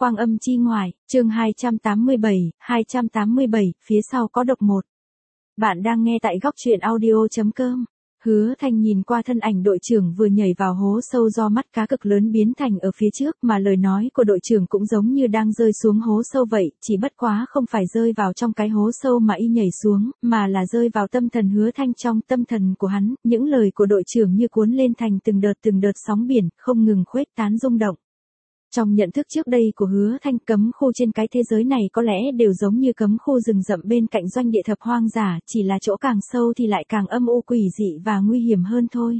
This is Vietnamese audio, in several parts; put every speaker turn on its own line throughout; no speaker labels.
Quang âm chi ngoại, chương 287, phía sau có độc một. Bạn đang nghe tại góc truyện audio.com. Hứa Thanh nhìn qua thân ảnh đội trưởng vừa nhảy vào hố sâu do mắt cá cực lớn biến thành ở phía trước, mà lời nói của đội trưởng cũng giống như đang rơi xuống hố sâu vậy, chỉ bất quá không phải rơi vào trong cái hố sâu mà y nhảy xuống, mà là rơi vào tâm thần Hứa Thanh. Trong tâm thần của hắn, những lời của đội trưởng như cuốn lên thành từng đợt sóng biển, không ngừng khuếch tán rung động. Trong nhận thức trước đây của Hứa Thanh, cấm khu trên cái thế giới này có lẽ đều giống như cấm khu rừng rậm bên cạnh doanh địa thập hoang giả, chỉ là chỗ càng sâu thì lại càng âm u quỷ dị và nguy hiểm hơn thôi.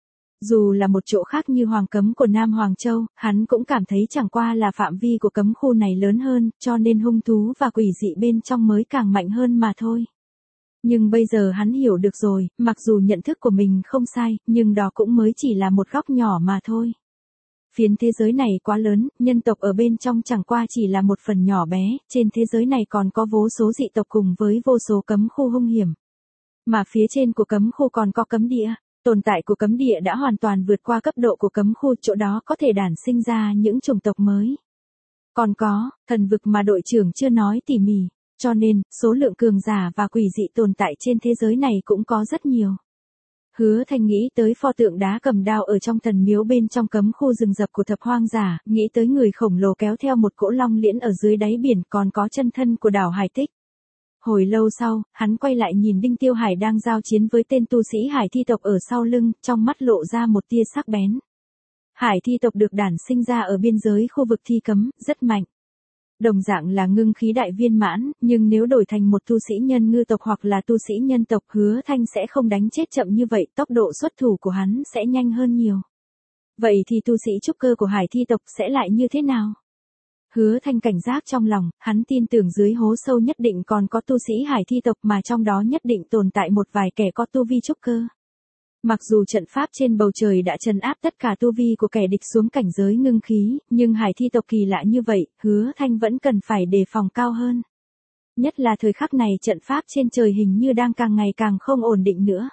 Dù là một chỗ khác như Hoàng Cấm của Nam Hoàng Châu, hắn cũng cảm thấy chẳng qua là phạm vi của cấm khu này lớn hơn, cho nên hung thú và quỷ dị bên trong mới càng mạnh hơn mà thôi. Nhưng bây giờ hắn hiểu được rồi, mặc dù nhận thức của mình không sai, nhưng đó cũng mới chỉ là một góc nhỏ mà thôi. Phiến thế giới này quá lớn, nhân tộc ở bên trong chẳng qua chỉ là một phần nhỏ bé, trên thế giới này còn có vô số dị tộc cùng với vô số cấm khu hung hiểm. Mà phía trên của cấm khu còn có cấm địa, tồn tại của cấm địa đã hoàn toàn vượt qua cấp độ của cấm khu, chỗ đó có thể đản sinh ra những chủng tộc mới. Còn có, thần vực mà đội trưởng chưa nói tỉ mỉ, cho nên, số lượng cường giả và quỷ dị tồn tại trên thế giới này cũng có rất nhiều. Hứa Thanh nghĩ tới pho tượng đá cầm đao ở trong thần miếu bên trong cấm khu rừng rậm của thập hoang giả, nghĩ tới người khổng lồ kéo theo một cỗ long liễn ở dưới đáy biển, còn có chân thân của đảo Hải Tích. Hồi lâu sau, hắn quay lại nhìn Đinh Tiêu Hải đang giao chiến với tên tu sĩ Hải Thi tộc ở sau lưng, trong mắt lộ ra một tia sắc bén. Hải Thi tộc được đản sinh ra ở biên giới khu vực thi cấm, rất mạnh. Đồng dạng là ngưng khí đại viên mãn, nhưng nếu đổi thành một tu sĩ nhân ngư tộc hoặc là tu sĩ nhân tộc, Hứa Thanh sẽ không đánh chết chậm như vậy, tốc độ xuất thủ của hắn sẽ nhanh hơn nhiều. Vậy thì tu sĩ trúc cơ của Hải Thi tộc sẽ lại như thế nào? Hứa Thanh cảnh giác trong lòng, hắn tin tưởng dưới hố sâu nhất định còn có tu sĩ Hải Thi tộc, mà trong đó nhất định tồn tại một vài kẻ có tu vi trúc cơ. Mặc dù trận pháp trên bầu trời đã trấn áp tất cả tu vi của kẻ địch xuống cảnh giới ngưng khí, nhưng Hải Thi tộc kỳ lạ như vậy, Hứa Thanh vẫn cần phải đề phòng cao hơn. Nhất là thời khắc này trận pháp trên trời hình như đang càng ngày càng không ổn định nữa.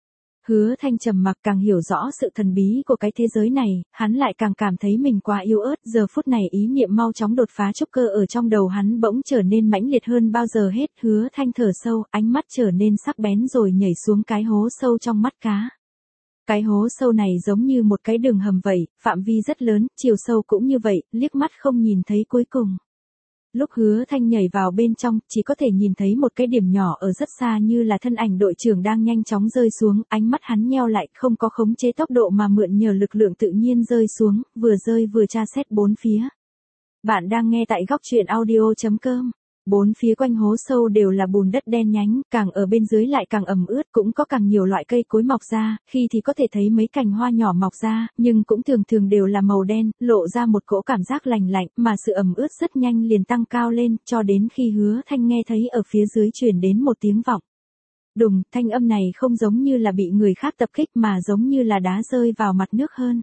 Hứa Thanh trầm mặc, càng hiểu rõ sự thần bí của cái thế giới này, hắn lại càng cảm thấy mình quá yếu ớt. Giờ phút này ý niệm mau chóng đột phá trúc cơ ở trong đầu hắn bỗng trở nên mãnh liệt hơn bao giờ hết. Hứa Thanh thở sâu, ánh mắt trở nên sắc bén rồi nhảy xuống cái hố sâu trong mắt cá. Cái hố sâu này giống như một cái đường hầm vậy, phạm vi rất lớn, chiều sâu cũng như vậy, liếc mắt không nhìn thấy cuối cùng. Lúc Hứa Thanh nhảy vào bên trong, chỉ có thể nhìn thấy một cái điểm nhỏ ở rất xa như là thân ảnh đội trưởng đang nhanh chóng rơi xuống, ánh mắt hắn nheo lại, không có khống chế tốc độ mà mượn nhờ lực lượng tự nhiên rơi xuống, vừa rơi vừa tra xét bốn phía. Bạn đang nghe tại góc truyện audio.com. Bốn phía quanh hố sâu đều là bùn đất đen nhánh, càng ở bên dưới lại càng ẩm ướt, cũng có càng nhiều loại cây cối mọc ra, khi thì có thể thấy mấy cành hoa nhỏ mọc ra, nhưng cũng thường đều là màu đen, lộ ra một cỗ cảm giác lành lạnh, mà sự ẩm ướt rất nhanh liền tăng cao lên, cho đến khi Hứa Thanh nghe thấy ở phía dưới truyền đến một tiếng vọng. Đùng, thanh âm này không giống như là bị người khác tập kích mà giống như là đá rơi vào mặt nước hơn.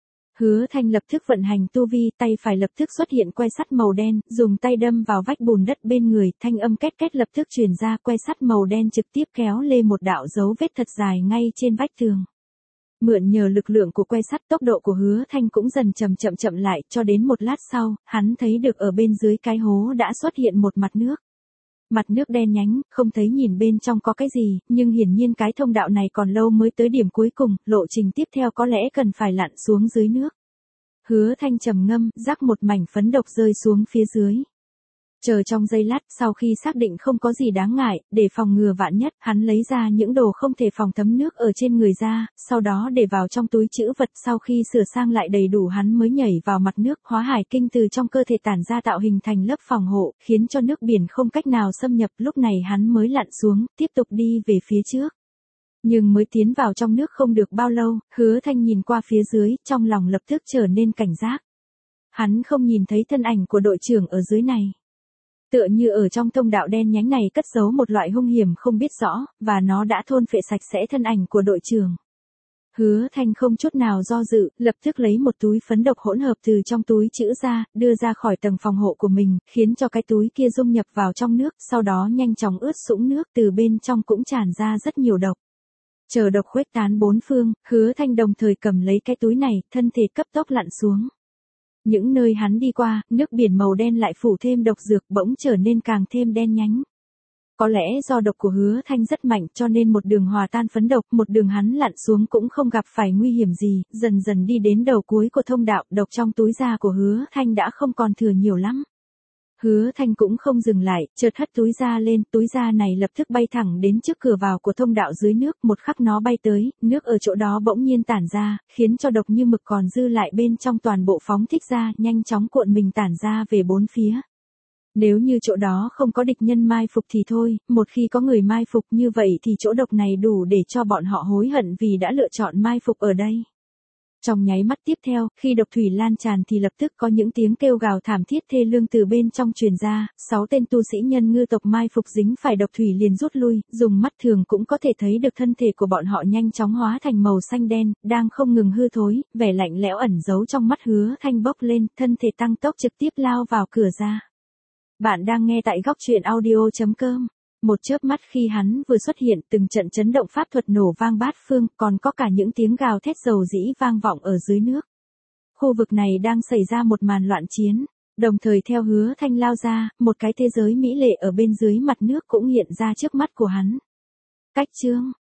Hứa Thanh lập tức vận hành tu vi, tay phải lập tức xuất hiện que sắt màu đen, dùng tay đâm vào vách bùn đất bên người, thanh âm két két lập tức truyền ra, que sắt màu đen trực tiếp kéo lê một đạo dấu vết thật dài ngay trên vách tường. Mượn nhờ lực lượng của que sắt, tốc độ của Hứa Thanh cũng dần chậm lại, cho đến một lát sau, hắn thấy được ở bên dưới cái hố đã xuất hiện một mặt nước. Mặt nước đen nhánh, không thấy nhìn bên trong có cái gì, nhưng hiển nhiên cái thông đạo này còn lâu mới tới điểm cuối cùng, lộ trình tiếp theo có lẽ cần phải lặn xuống dưới nước. Hứa Thanh trầm ngâm, rắc một mảnh phấn độc rơi xuống phía dưới. Chờ trong giây lát, sau khi xác định không có gì đáng ngại, để phòng ngừa vạn nhất, hắn lấy ra những đồ không thể phòng thấm nước ở trên người ra, sau đó để vào trong túi trữ vật. Sau khi sửa sang lại đầy đủ, hắn mới nhảy vào mặt nước, hóa hải kinh từ trong cơ thể tản ra tạo hình thành lớp phòng hộ, khiến cho nước biển không cách nào xâm nhập. Lúc này hắn mới lặn xuống, tiếp tục đi về phía trước. Nhưng mới tiến vào trong nước không được bao lâu, Hứa Thanh nhìn qua phía dưới, trong lòng lập tức trở nên cảnh giác. Hắn không nhìn thấy thân ảnh của đội trưởng ở dưới này. Tựa như ở trong thông đạo đen nhánh này cất giấu một loại hung hiểm không biết rõ, và nó đã thôn phệ sạch sẽ thân ảnh của đội trưởng. Hứa Thanh không chút nào do dự, lập tức lấy một túi phấn độc hỗn hợp từ trong túi trữ ra, đưa ra khỏi tầng phòng hộ của mình, khiến cho cái túi kia dung nhập vào trong nước, sau đó nhanh chóng ướt sũng nước, từ bên trong cũng tràn ra rất nhiều độc. Chờ độc khuếch tán bốn phương, Hứa Thanh đồng thời cầm lấy cái túi này, thân thể cấp tốc lặn xuống. Những nơi hắn đi qua, nước biển màu đen lại phủ thêm độc dược bỗng trở nên càng thêm đen nhánh. Có lẽ do độc của Hứa Thanh rất mạnh cho nên một đường hòa tan phấn độc, một đường hắn lặn xuống cũng không gặp phải nguy hiểm gì, dần dần đi đến đầu cuối của thông đạo, độc trong túi da của Hứa Thanh đã không còn thừa nhiều lắm. Hứa Thanh cũng không dừng lại, chợt hất túi da lên, túi da này lập tức bay thẳng đến trước cửa vào của thông đạo dưới nước, một khắc nó bay tới, nước ở chỗ đó bỗng nhiên tản ra, khiến cho độc như mực còn dư lại bên trong toàn bộ phóng thích ra, nhanh chóng cuộn mình tản ra về bốn phía. Nếu như chỗ đó không có địch nhân mai phục thì thôi, một khi có người mai phục như vậy thì chỗ độc này đủ để cho bọn họ hối hận vì đã lựa chọn mai phục ở đây. Trong nháy mắt tiếp theo, khi độc thủy lan tràn thì lập tức có những tiếng kêu gào thảm thiết thê lương từ bên trong truyền ra, 6 tên tu sĩ nhân ngư tộc mai phục dính phải độc thủy liền rút lui, dùng mắt thường cũng có thể thấy được thân thể của bọn họ nhanh chóng hóa thành màu xanh đen, đang không ngừng hư thối, vẻ lạnh lẽo ẩn giấu trong mắt Hứa Thanh bốc lên, thân thể tăng tốc trực tiếp lao vào cửa ra. Bạn đang nghe tại góc truyện audio.com. Một chớp mắt khi hắn vừa xuất hiện, từng trận chấn động pháp thuật nổ vang bát phương, còn có cả những tiếng gào thét dầu dĩ vang vọng ở dưới nước. Khu vực này đang xảy ra một màn loạn chiến, đồng thời theo Hứa Thanh lao ra, một cái thế giới mỹ lệ ở bên dưới mặt nước cũng hiện ra trước mắt của hắn. Cách chương